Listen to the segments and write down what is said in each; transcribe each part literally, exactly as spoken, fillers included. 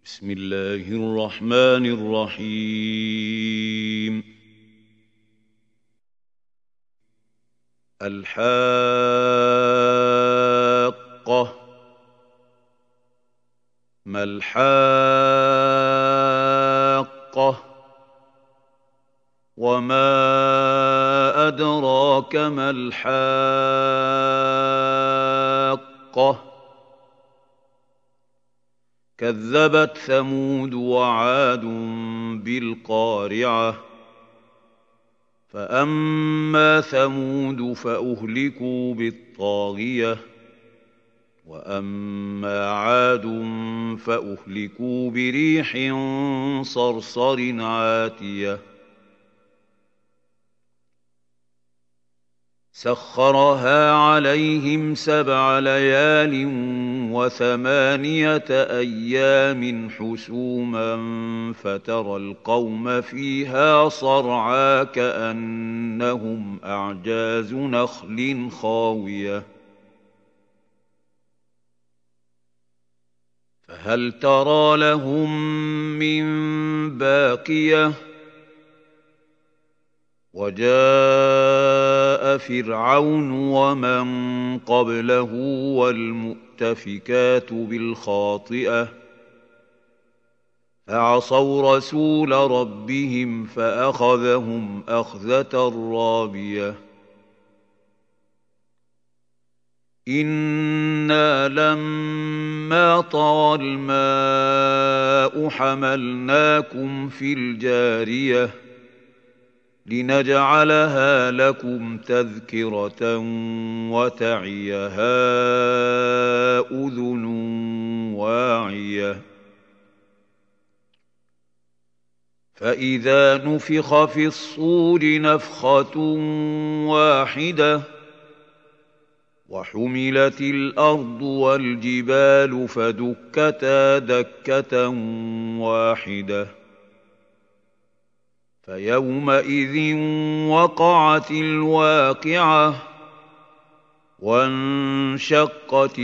بسم الله الرحمن الرحيم. الحاقة. ما الحاقة؟ وما أدراك ما الحاقة؟ كذبت ثمود وعاد بالقارعة. فأما ثمود فأهلكوا بالطاغية، وأما عاد فأهلكوا بريح صرصر عاتية سخرها عليهم سبع ليال وثمانية أيام حسوما فترى القوم فيها صرعى كأنهم أعجاز نخل خاوية فهل ترى لهم من باقية؟ وجاء فرعون ومن قبله والمؤتفكات بالخاطئة فعصوا رسول ربهم فأخذهم أخذة رابية. إنا لما طغى الماء حملناكم في الجارية لنجعلها لكم تذكرة وتعيها أذن واعية. فإذا نفخ في الصور نفخة واحدة وحملت الأرض والجبال فدكتا دكة واحدة فيومئذ وقعت الواقعة وانشقت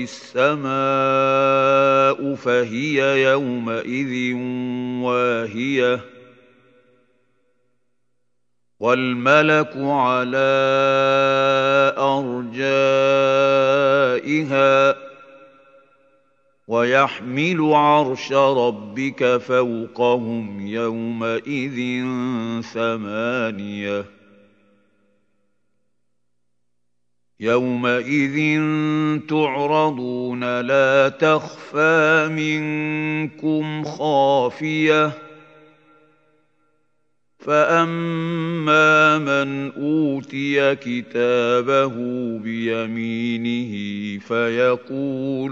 السماء فهي يومئذ واهية والملك على أرجائها ويحمل عرش ربك فوقهم يومئذ ثمانية يومئذ تعرضون لا تخفى منكم خافية فأما من أوتي كتابه بيمينه فيقول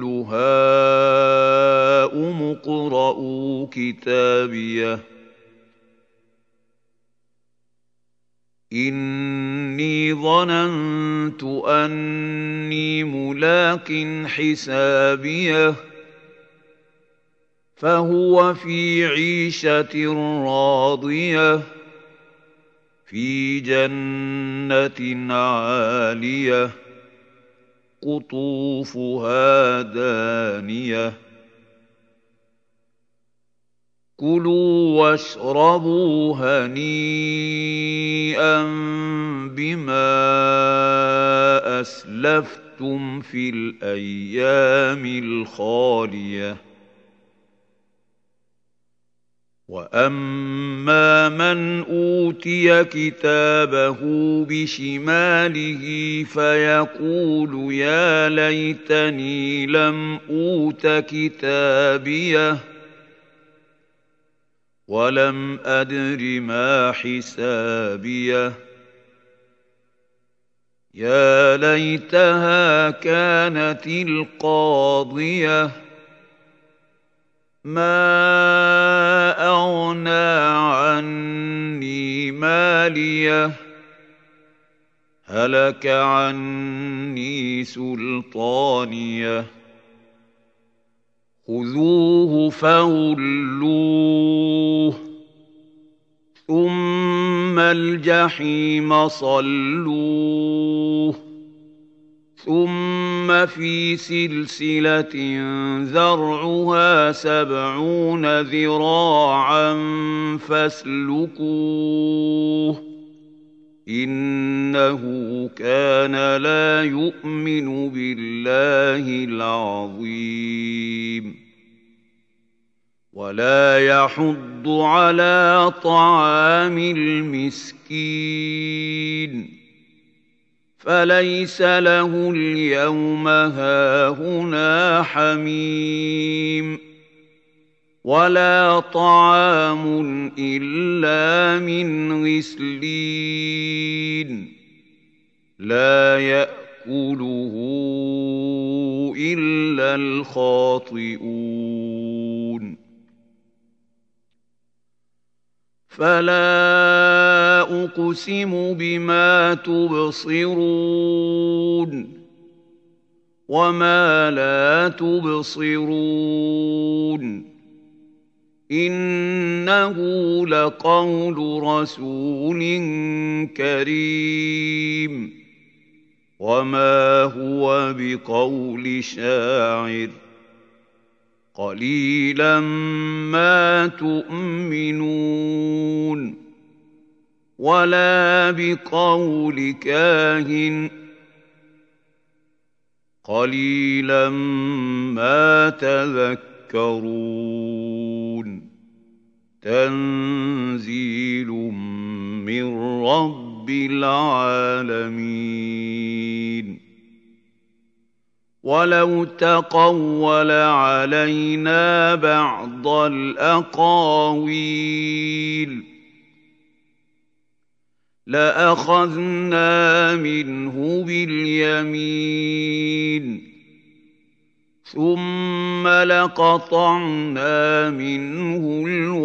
هاؤم اقرءوا كتابيه إني ظننت أني ملاق حسابيه فهو في عيشة راضية في جنة عالية قطوفها دانية كلوا واشربوا هنيئا بما أسلفتم في الأيام الخالية. وأما من أوتي كتابه بشماله فيقول يا ليتني لم أوت كتابيه ولم أدر ما حسابيه يا ليتها كانت القاضية ما أغنى عني ماليه هلك عني سلطانيه خذوه فغلوه ثم الجحيم صلوه ثم في سلسلة ذرعها سبعون ذراعا فاسلكوه إنه كان لا يؤمن بالله العظيم ولا يحض على طعام المسكين فليس له اليوم هاهنا حميم ولا طعام إلا من غسلين لا يأكله إلا الخاطئون فلا أقسم بما تبصرون وما لا تبصرون إنه لقول رسول كريم وما هو بقول شاعر قليلا ما تؤمنون ولا بقول كاهن قليلا ما تذكرون تنزيل من رب العالمين ولو تقول علينا بعض الأقاويل لأخذنا منه باليمين ثم لقطعنا منه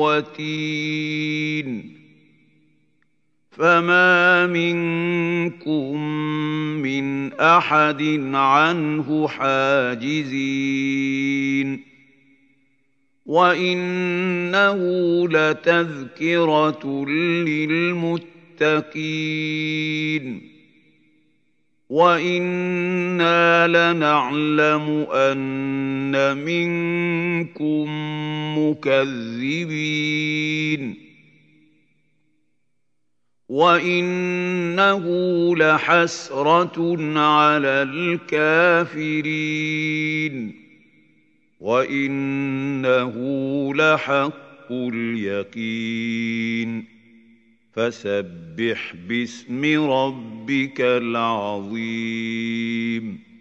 الوتين فما منكم من أحد عنه حاجزين وإنه لتذكرة للمتقين وإنا لنعلم أن منكم مكذبين وإنه لحسرة على الكافرين وإنه لحق اليقين فسبح باسم ربك العظيم